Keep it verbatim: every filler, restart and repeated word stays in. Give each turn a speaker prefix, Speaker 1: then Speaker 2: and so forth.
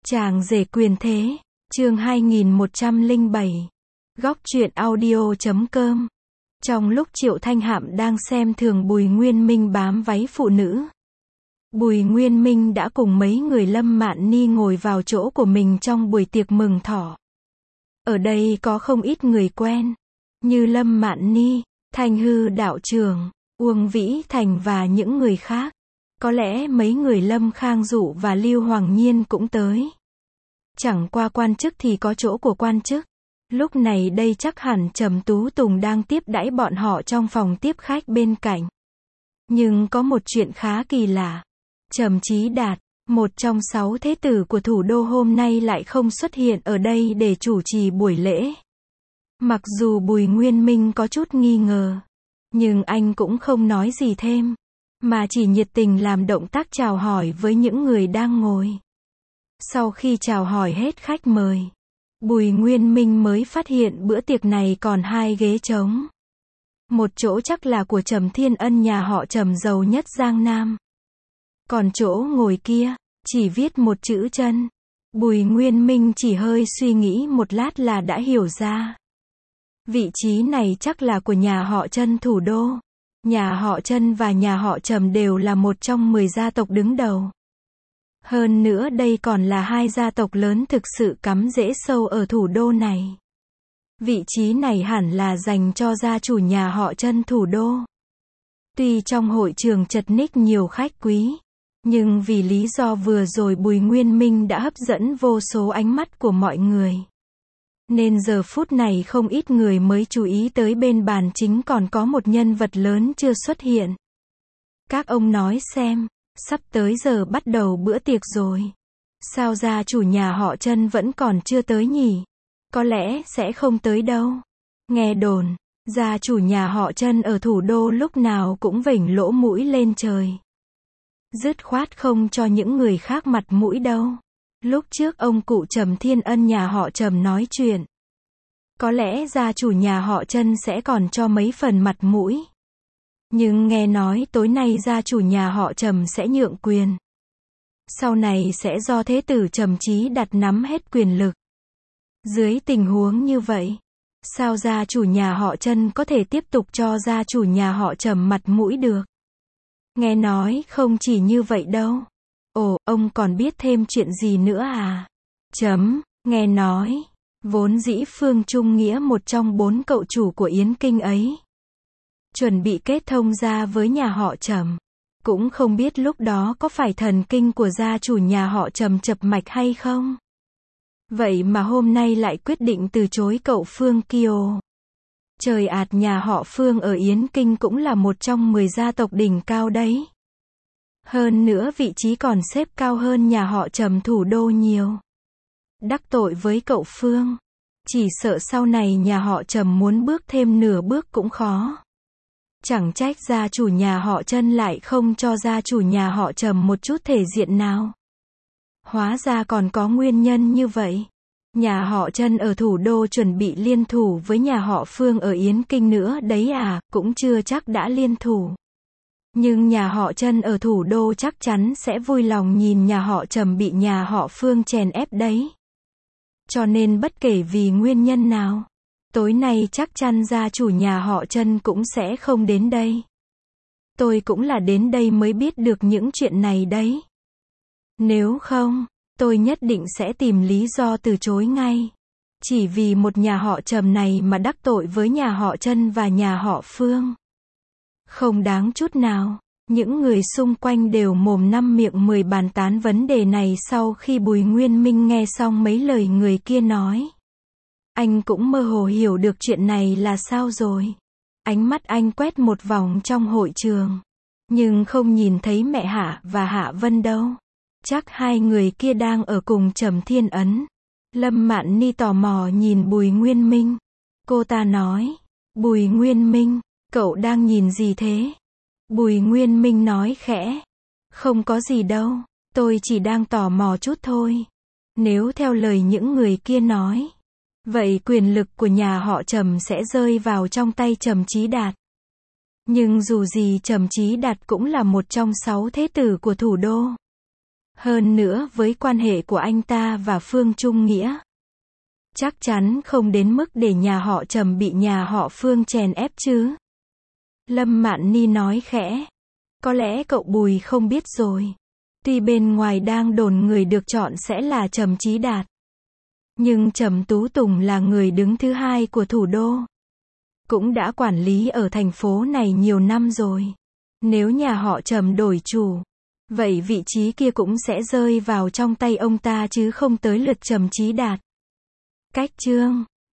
Speaker 1: Chàng rể quyền thế, chương hai nghìn một trăm lẻ bảy. Góc truyện audio chấm com. Trong lúc Triệu Thanh Hạm đang xem thường Bùi Nguyên Minh bám váy phụ nữ, Bùi Nguyên Minh đã cùng mấy người Lâm Mạn Ni ngồi vào chỗ của mình trong buổi tiệc mừng thọ. Ở đây có không ít người quen, như Lâm Mạn Ni, Thanh Hư đạo trưởng, Uông Vĩ Thành và những người khác. Có lẽ mấy người Lâm Khang Dụ và Lưu Hoàng Nhiên cũng tới. Chẳng qua quan chức thì có chỗ của quan chức. Lúc này đây chắc hẳn Trầm Tú Tùng đang tiếp đãi bọn họ trong phòng tiếp khách bên cạnh. Nhưng có một chuyện khá kỳ lạ. Trầm Chí Đạt, một trong sáu thế tử của thủ đô hôm nay lại không xuất hiện ở đây để chủ trì buổi lễ. Mặc dù Bùi Nguyên Minh có chút nghi ngờ, nhưng anh cũng không nói gì thêm, mà chỉ nhiệt tình làm động tác chào hỏi với những người đang ngồi. Sau khi chào hỏi hết khách mời, Bùi Nguyên Minh mới phát hiện bữa tiệc này còn hai ghế trống. Một chỗ chắc là của Trầm Thiên Ân, nhà họ Trầm giàu nhất Giang Nam. Còn chỗ ngồi kia, chỉ viết một chữ Chân. Bùi Nguyên Minh chỉ hơi suy nghĩ một lát là đã hiểu ra. Vị trí này chắc là của nhà họ Chân thủ đô. Nhà họ Chân và nhà họ Trầm đều là một trong mười gia tộc đứng đầu. Hơn nữa đây còn là hai gia tộc lớn thực sự cắm rễ sâu ở thủ đô này. Vị trí này hẳn là dành cho gia chủ nhà họ Chân thủ đô. Tuy trong hội trường chật ních nhiều khách quý, nhưng vì lý do vừa rồi Bùi Nguyên Minh đã hấp dẫn vô số ánh mắt của mọi người, nên giờ phút này không ít người mới chú ý tới bên bàn chính còn có một nhân vật lớn chưa xuất hiện. Các ông nói xem, sắp tới giờ bắt đầu bữa tiệc rồi. Sao gia chủ nhà họ Chân vẫn còn chưa tới nhỉ? Có lẽ sẽ không tới đâu. Nghe đồn, gia chủ nhà họ Chân ở thủ đô lúc nào cũng vểnh lỗ mũi lên trời. Dứt khoát không cho những người khác mặt mũi đâu. Lúc trước ông cụ Trầm Thiên Ân nhà họ Trầm nói chuyện, có lẽ gia chủ nhà họ Chân sẽ còn cho mấy phần mặt mũi. Nhưng nghe nói tối nay gia chủ nhà họ Trầm sẽ nhượng quyền. Sau này sẽ do thế tử Trầm Chí Đạt nắm hết quyền lực. Dưới tình huống như vậy, sao gia chủ nhà họ Chân có thể tiếp tục cho gia chủ nhà họ Trầm mặt mũi được? Nghe nói không chỉ như vậy đâu. Ồ, ông còn biết thêm chuyện gì nữa à? Chấm, nghe nói, vốn dĩ Phương Trung Nghĩa một trong bốn cậu chủ của Yến Kinh ấy, chuẩn bị kết thông gia với nhà họ Trầm. Cũng không biết lúc đó có phải thần kinh của gia chủ nhà họ Trầm chập mạch hay không? Vậy mà hôm nay lại quyết định từ chối cậu Phương Kiều. Trời ạt, nhà họ Phương ở Yến Kinh cũng là một trong mười gia tộc đỉnh cao đấy. Hơn nữa vị trí còn xếp cao hơn nhà họ Trầm thủ đô nhiều. Đắc tội với cậu Phương, chỉ sợ sau này nhà họ Trầm muốn bước thêm nửa bước cũng khó. Chẳng trách gia chủ nhà họ Chân lại không cho gia chủ nhà họ Trầm một chút thể diện nào. Hóa ra còn có nguyên nhân như vậy. Nhà họ Chân ở thủ đô chuẩn bị liên thủ với nhà họ Phương ở Yến Kinh nữa đấy à? Cũng chưa chắc đã liên thủ. Nhưng nhà họ Chân ở thủ đô chắc chắn sẽ vui lòng nhìn nhà họ Trầm bị nhà họ Phương chèn ép đấy. Cho nên bất kể vì nguyên nhân nào, tối nay chắc chắn gia chủ nhà họ Chân cũng sẽ không đến đây. Tôi cũng là đến đây mới biết được những chuyện này đấy. Nếu không, tôi nhất định sẽ tìm lý do từ chối ngay. Chỉ vì một nhà họ Trầm này mà đắc tội với nhà họ Chân và nhà họ Phương. Không đáng chút nào. Những người xung quanh đều mồm năm miệng mười bàn tán vấn đề này. Sau khi Bùi Nguyên Minh nghe xong mấy lời người kia nói, anh cũng mơ hồ hiểu được chuyện này là sao rồi. Ánh mắt anh quét một vòng trong hội trường, nhưng không nhìn thấy mẹ Hạ và Hạ Vân đâu. Chắc hai người kia đang ở cùng Trầm Thiên Ấn. Lâm Mạn Ni tò mò nhìn Bùi Nguyên Minh. Cô ta nói, Bùi Nguyên Minh, cậu đang nhìn gì thế? Bùi Nguyên Minh nói khẽ, không có gì đâu, tôi chỉ đang tò mò chút thôi. Nếu theo lời những người kia nói, vậy quyền lực của nhà họ Trầm sẽ rơi vào trong tay Trầm Chí Đạt. Nhưng dù gì Trầm Chí Đạt cũng là một trong sáu thế tử của thủ đô. Hơn nữa với quan hệ của anh ta và Phương Trung Nghĩa, chắc chắn không đến mức để nhà họ Trầm bị nhà họ Phương chèn ép chứ. Lâm Mạn Ni nói khẽ. Có lẽ cậu Bùi không biết rồi. Tuy bên ngoài đang đồn người được chọn sẽ là Trầm Chí Đạt, nhưng Trầm Tú Tùng là người đứng thứ hai của thủ đô, cũng đã quản lý ở thành phố này nhiều năm rồi. Nếu nhà họ Trầm đổi chủ, vậy vị trí kia cũng sẽ rơi vào trong tay ông ta chứ không tới lượt Trầm Chí Đạt. Cách chương